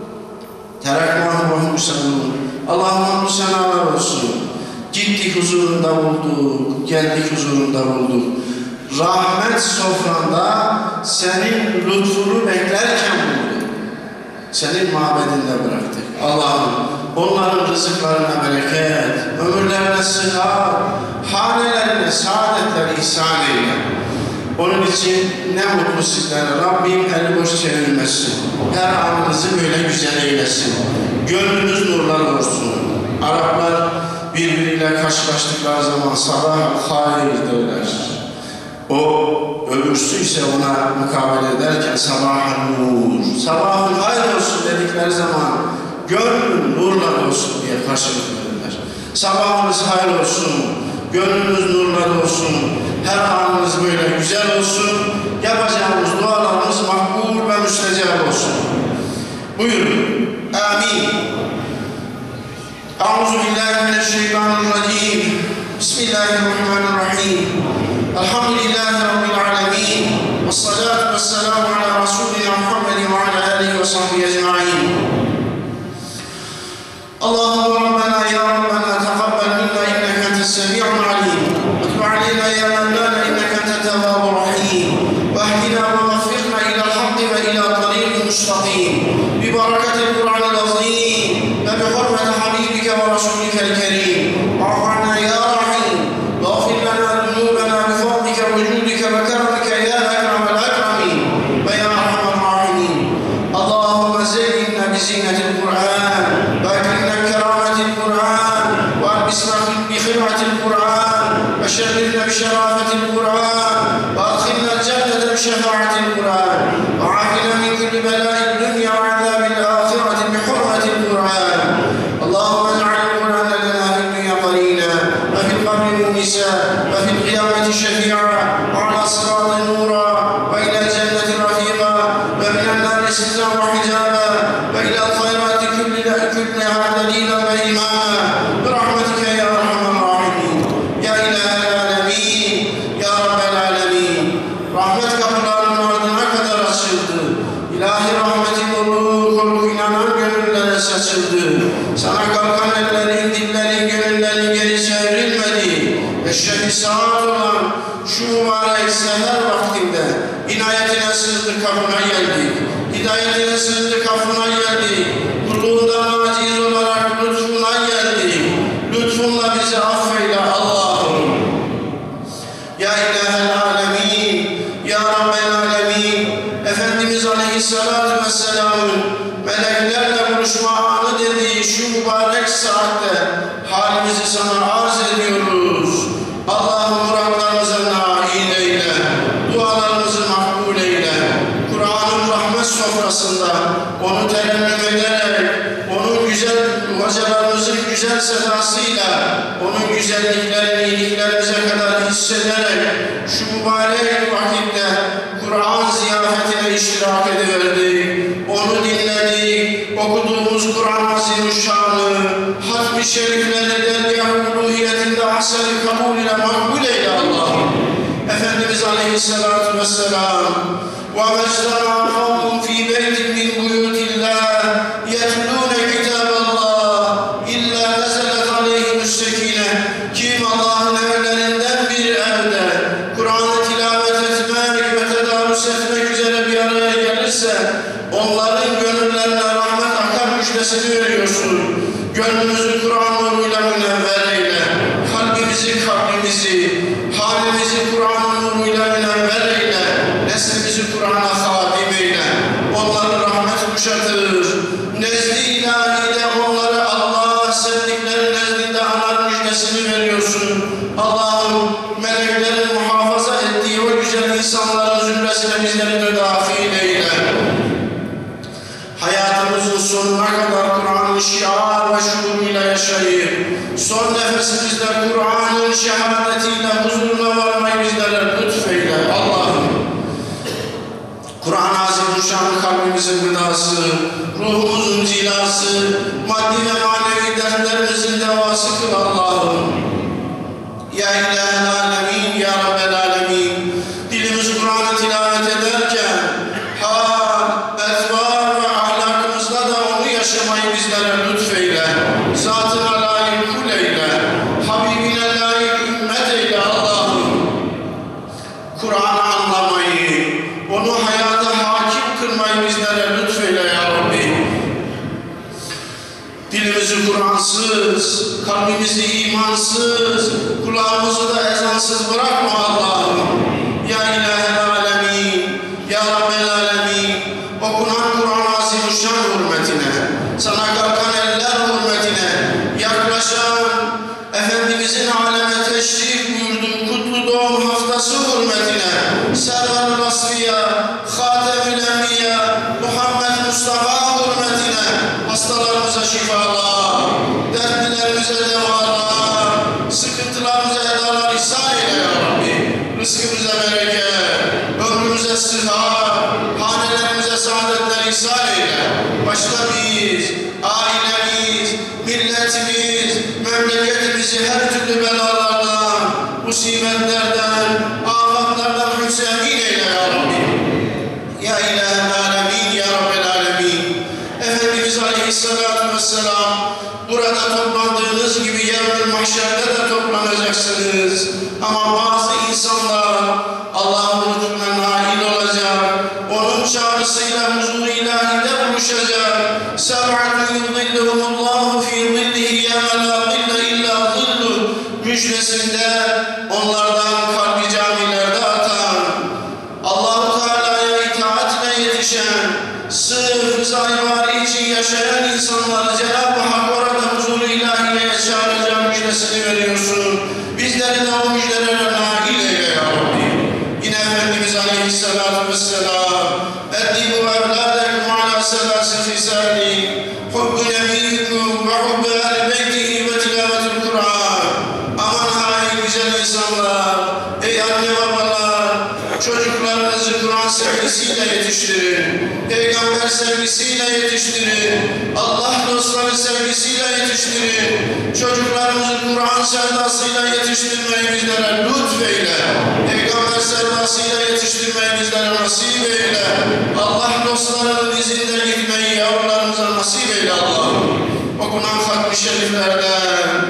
teraknâhu ve musallûn. Allah'ım senalar olsun. Gittik huzurunda bulduk, geldik huzurunda bulduk. Rahmet sofranda senin lütfunu beklerken bulduk. Senin mabedinde bıraktık. Allah'ım onların rızıklarına bereket, ömürlerine sıhhat, hanelerine saadetler ihsan eyle. Onun için ne mutlu sizlere. Rabbim eli boş çevirmesin. Her anınızı böyle güzel eylesin. Gönlünüz nurlar olsun. Araplar birbiriyle karşılaştıkları zaman sabah hayır derler. O öbürsü ise ona mukabele ederken sabahın nur, sabahın hayır olsun dedikleri zaman gönlün nurla olsun diye karşılık verirler. Sabahınız hayır olsun, gönlünüz nurla olsun, her anınız böyle güzel olsun, yapacağımız dualarımız makbul ve müstecab olsun. Buyurun. Amin. Euzubillahimineşşeytanirracim. Bismillahirrahmanirrahim. Elhamdülillahi Rabbil alemin. Vessalatu vesselamu ala Resulina Muhammedin ve ala alihi ve sahbihi ecma'in. Allahümme Rabbena ya Rabbena tekabbel minna inneke entessemi'ul alim. Ve tub aleyna ya Mevlana inneke entetevvabur rahim. Ve ehdina ve vaffiqna ila'l hakki ve ila tariqin müstakim. Bi berekatil Kur'anil azim ve bi hurmeti habibike ve rasulikel kerim. Va'afana ya rahim. Va'afir lana zunubena bi fadlike ve cudike ve kermike ya ekremel ekremin. Ve ya arhamar rahimin. Allahümme zeyyinna bi zinatil Kur'an. وأكرمنا بكرامة القرآن وألبسنا بخدمة القرآن وشرفنا بشرافة القرآن وأدخلنا الجنة بشفاعة القرآن وعافنا من كل بلاء الدنيا وعذاب الآخرة بحرمة القرآن. اللهم اجعل القرآن لنا في الدنيا قرينا وفي القبر مونسا وفي القيامة شفيعا وعلى الصراط نورا وإلى الجنة رفيقا ومن النار سترا وحجابا وإلى الخيرات كلها دليلا وإماما برحمتك يا أرحم الراحمين يا إله العالمين يا رب العالمين. Rahmet kapılarının ardına kadar açıldı. İlahi rahmetin nuru korku inanan gönüllere saçıldı. Sana kalkan ellerin, dillerin, gönüllerin geri çevrilmedi. Eşref-i saat olan şu mübarek seher vaktinde inayetine sığındı kapına geldik. Hidayetine sığındı kapına geldik. Kulluğundan aciz olarak lütfuna geldik. Lütfunla bizi affeyle Allah'ım. Ya İlahel Alemin, Ya Rabbel Alemin. Efendimiz Aleyhisselatü Vesselam'ın meleklerle buluşma anı dediği şu mübarek saatte halimizi sana arz ediyoruz. Allah'ım muratlarımıza nail eyle, dualarımızı makbul eyle. Kur'an'ın rahmet sofrasında onu terennüm ederek, onun güzel hocalarımızın güzel sedasıyla hayatıyla onun güzelliklerini iyiliklerimize kadar hissederek şu mübarek vakitte Kur'an ziyafetine iştirak ediverdik. Onu dinledik. Okuduğumuz Kur'an Azimüşşan'ı, hatm-i şerifleri dergâh-ı uluhiyetinde ahsen-i kabul ile makbul eyle Allah'ım. Efendimiz Aleyhisselatü Vesselam وَمَا اجْتَمَعَ قَوْمٌ فِي بَيْتٍ مِّنْ بُيُوتِ اللّٰهِ يَتْلُونَ كِتَابَ اللّٰهِ إِلَّا نَزَلَتْ عَلَيْهِمُ السَّكِينَةُ Kim Allah'ın evlerinden bir evde Kur'an'ı tilavet etmek ve tedarüs etmek üzere bir araya gelirse onların gönüllerine rahmet akar müjdesini veriyorsun. Gönlümüzü Kur'an nuruyla münevver eyle. Kalbimizi, halimizi Kur'an nuruyla münevver eyle. Neslimizi Kur'an'a hadim eyle. Onları rahmet kuşatır. Nezd-i ilahide onları Allah sevdikleri nezdinde anar müjdesini veriyorsun. Allah'ım meleklerin muhafaza ettiği o güzel insanların zümresine bizleri de dahil eyle. Hayatımızın sonuna kadar Kur'an'ın şiar ve şuuruyla yaşayıp, son nefesimizde Kur'an'ın şehadetiyle huzuruna varmayı bizlere lütfeyle Allah'ım. Kur'an-ı Azimüşşan'ın kalbimizin gıdası, ruhumuzun zilası, maddi ve manevi dertlerimizin devası kıl Allah'ım. Ya İlahel Alemin, Ya Rabbel Alemin, dilimiz Kur'an'ı tilavet ederken, hal, etvar ve ahlakımızla da onu yaşamayı bizlere lütfeyle, zatına layık kul eyle, Habibine layık ümmet eyle Allah'ım. Kur'an'ı anlamayı, onu hayata hakim kılmayı bizlere lütfeyle ya Rabbi. Dilimizi Kur'ansız, kalbimizi imansız, kulağımızı da ezansız bırakma Allah'ım. Ya İlahel Alemin, Ya Rabbel Alemin, okunan Kur'an-ı Azimüşşan hürmetine, sana kalkan eller hürmetine, yaklaşan Efendimizin aleme teşrif buyurduğu kutlu doğum haftası hürmetine, Server-ül Asfiya, Hatem-ül Enbiya, Muhammed Mustafa hürmetine, hastalarımıza şifalar, dertlilerimize devalar, sıkıntılarımıza edalar ihsan eyle ya Rabbi. Rızkımıza bereket, ömrümüze sıhhat, hanelerimize saadetler ihsan eyle. Başta biz, ailemiz, milletimiz, memleketimizi her türlü belalardan, musibetlerden, afatlardan hüseyin eyle ya Rabbi. Ya İlahel Alemin, Ya Rabbel Alemin. Efendimiz Aleyhisselatü Vesselam burada toplandığınız gibi yevmül mahşerde de toplanacaksınız. Ama bazı insanlar Allah'ın lütfuna nail olacak. Onun çağrısıyla huzur-u ilahide buluşacak. Seb'atun yudillihumullahu fî zillihi yevme lâ zille illâ zilluh müjdesinde onlardan kalbi camilerde atan, Allah-u Teala'ya itaatle yetişen, sırf rıza-i için yaşayan insanları Cenab-ı Hak orada huzur-u ilahiye çağıracağım müjdesini veriyorsun. Bizleri de o müjdelere nail eyle ya Rabbi. Yine Efendimiz Aleyhisselatü Vesselam اَدِّبُ اَوْلَادَكُمْ عَلَى سَلَاسِ خِسَالٍ حُبُّ نَبِيِّكُمْ وَحُبَّ اَهْلِ بَيْتِهِ وَتِلَاوَةِ الْقُرْآنِ Aman hay güzel insanlar, ey anne babalar, çocuklarınızı Kur'an sevgisiyle yetiştirin. Peygamber sevgisiyle yetiştirin. Allah dostları sevgisiyle yetiştirin. Çocuklarımızı Kur'an sevdasıyla yetiştirmeyi bizlere lütfeyle. Peygamber sevdasıyla yetiştirmeyi bizlere nasip eyle. Allah dostlarının izinde gitmeyi yavrularımıza nasip eyle Allah'ım. Okunan hatm-i şeriflerden,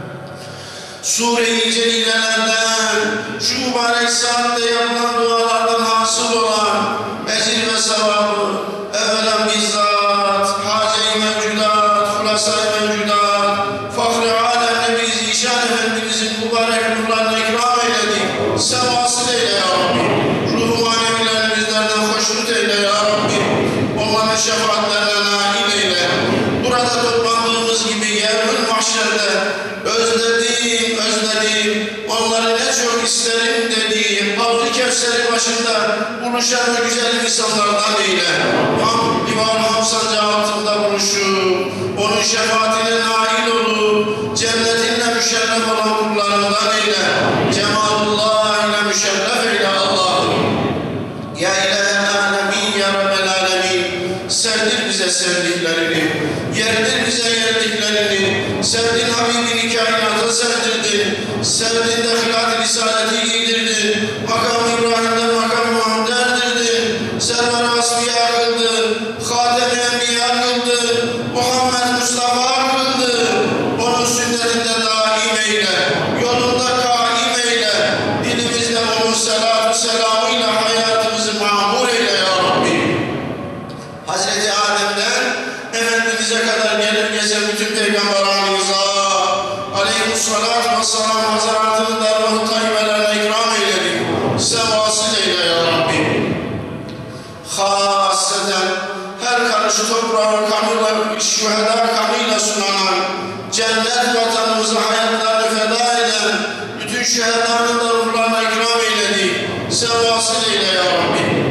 Sure-i Celilelerden, şu mübarek saatte yapılan dualardan hasıl olan ecir ve sevabı, evvelen bizzat, hace-i mevcudat, hulasa-i mevcudat, fahri alem Nebi Zişan Efendimizin mübarek ruhlarına ikram eyledik. Sen vasıl eyle ya Rabbi. Ruh-u manevilerini bizlerden hoşnut eyle ya Rabbi. Onların şefaatlerine nail eyle. Burada toplandığımız gibi yevmül mahşerde özledim, onları ne çok isterim dediğim Havz-ı Kevser'in başında buluşan o güzel insanlardan eyle. Ham divan ham sancağı altında buluşup, onun şefaatine nail olup, cennetinle müşerref olan kullarından eyle. Cemalullah ile müşerref eyle Allah'ım. Ya İlahel alemin, Ya Rabbel alemin. Sevdir bize sevdiklerini, yerdir bize yerdiklerini. Sevdin Habibini kainata sevdirdin. Sevdin de hilal-i risaleti giydirdin. Makam İbrahim'den makam Muhammed erdirdin. Server-i Asfiya kıldın. Hatem-i Enbiya kıldın. Muhammed Mustafa kıldın. Onun sünnetinde daim eyle. Yolunda kaim eyle. Dilimizde onun selatü selamıyla hayatımızı mamur eyle ya Rabbi. Hazreti Adem'den Efendimiz'e kadar gelip geçen bütün peygamberlerimize aleyhissalatu vesselam hazaratının dervahı tayyibelerine ikram eyledik. Sevasıl eyle ya Rabbi. Hasreten her karış toprağı kanıyla, şüheda kanıyla sunanan, cennet vatanımıza hayatlarını feda eden bütün şühedanın da ruhlarına ikram eyledik. Sevasıl eyle ya Rabbi.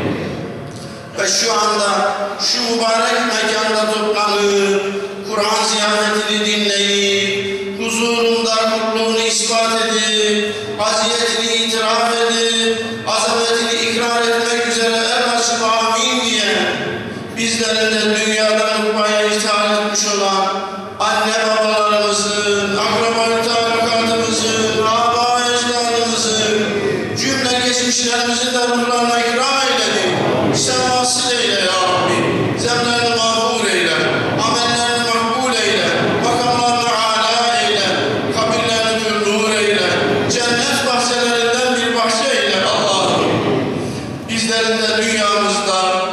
Ve şu anda şu mübarek mekanda toplanıp Kur'an ziyafetini dinleyip huzurunda kulluğunu ispat edip aziyetini itiraf edip azametini ikrar etmek üzere el açıp amin diye bizlerin de dünyadan ukbaya ithal etmiş olan anne babalarımızın, akraba-i talukatımızın, âbâ ecdadımızın, cümle geçmişlerimizin de ruhlarına ikram eyledik. Sevasıl eyle ya Rabbi. Zemlerini mağfur eyle. Amellerini makbul eyle. Makamlarını âlâ eyle. Kabirlerini nur eyle. Cennet bahçelerinden bir bahçe eyle Allah'ım. Bizlerin de dünyamızda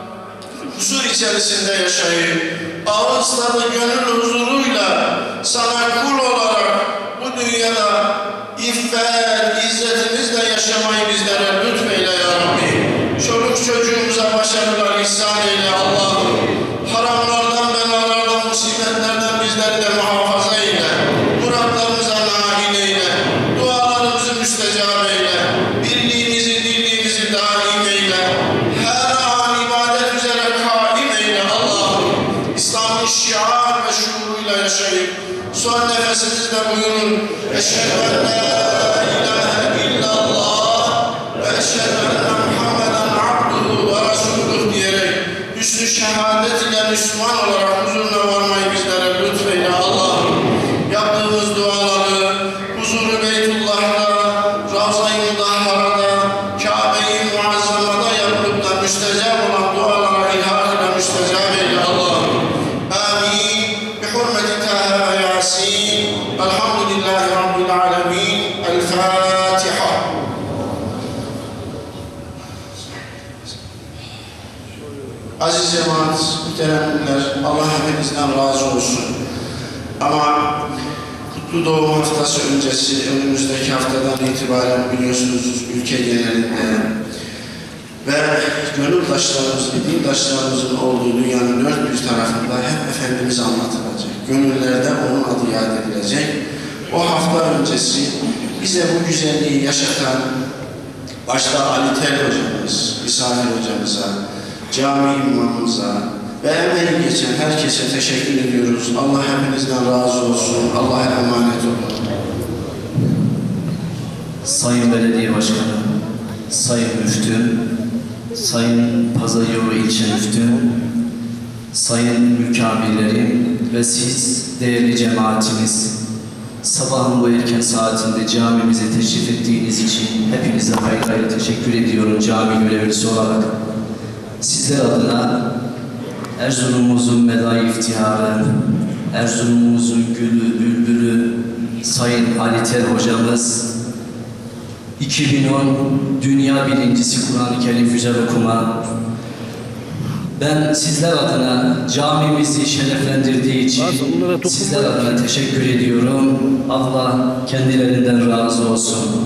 huzur içerisinde yaşayıp ağız tadı gönül huzuruyla sana kul olarak bu dünyada iffet, izzetimizle yaşamayı bizlere lütfeyle ya Rabbi. Çoluk çocuğumuza başarılar ihsan eyle Allah'ım. Haramlardan, belalardan, musibetlerden bizleri de muhafaza eyle. Muratlarımıza nail eyle. Dualarımızı müstecab eyle. Birliğimizi, dirliğimizi daim eyle. Her an ibadet üzere kaim eyle Allah'ım. İslam'ın şiar ve şuuruyla yaşayıp son nefesimizde buyurun. Eşhedü en la ilahe illallah ve eşhedü enne Muhammeden abduhu ve resuluh diyerek hüsnü şehadet ile Müslüman olarak huzuruna varmayı bizlere lütfeyle Allah'ım. Yaptığımız duaları huzuru Beytullah'da, Ravza-i Mudahhara'da, Kabe-i Muazzama'da yapılıp da müstecab olan dualara ilhak ile müstecab eyle Allah'ım. Amin. Bi hurmeti Taha ve Yasin. Elhamdülillahi Rabbil alemin. El Fatiha. Aziz cemaat, muhteremler, Allah hepinizden razı olsun. Ama Kutlu Doğum Haftası öncesi, önümüzdeki haftadan itibaren biliyorsunuz ülke genelinde ve gönüldaşlarımız, dindaşlarımızın olduğu dünyanın dört bir tarafında hep Efendimiz anlatılacak. Gönüllerde onun adı yad edilecek. O hafta öncesi bize bu güzelliği yaşatan başta Ali Tel hocamız, misafir hocamıza, cami imamımıza ve emeği geçen herkese teşekkür ediyoruz. Allah hepinizden razı olsun. Allah'a emanet olun. Sayın Belediye Başkanı, Sayın Müftü, Sayın Pazarcıoğlu İlçe Müftü, Sayın Mükabirlerim ve siz değerli cemaatimiz, sabahın bu erken saatinde camimize teşrif ettiğiniz için hepinize hayırlı teşekkür ediyorum cami görevlisi olarak. Sizler adına Erzurum'umuzun medai iftiharı, Erzurum'umuzun gülü, bülbülü Sayın Ali Tel hocamız 2010 dünya birincisi Kur'an-ı Kerim güzel okuma. Ben sizler adına camimizi şereflendirdiği için sizler adına teşekkür ediyorum. Allah kendilerinden razı olsun.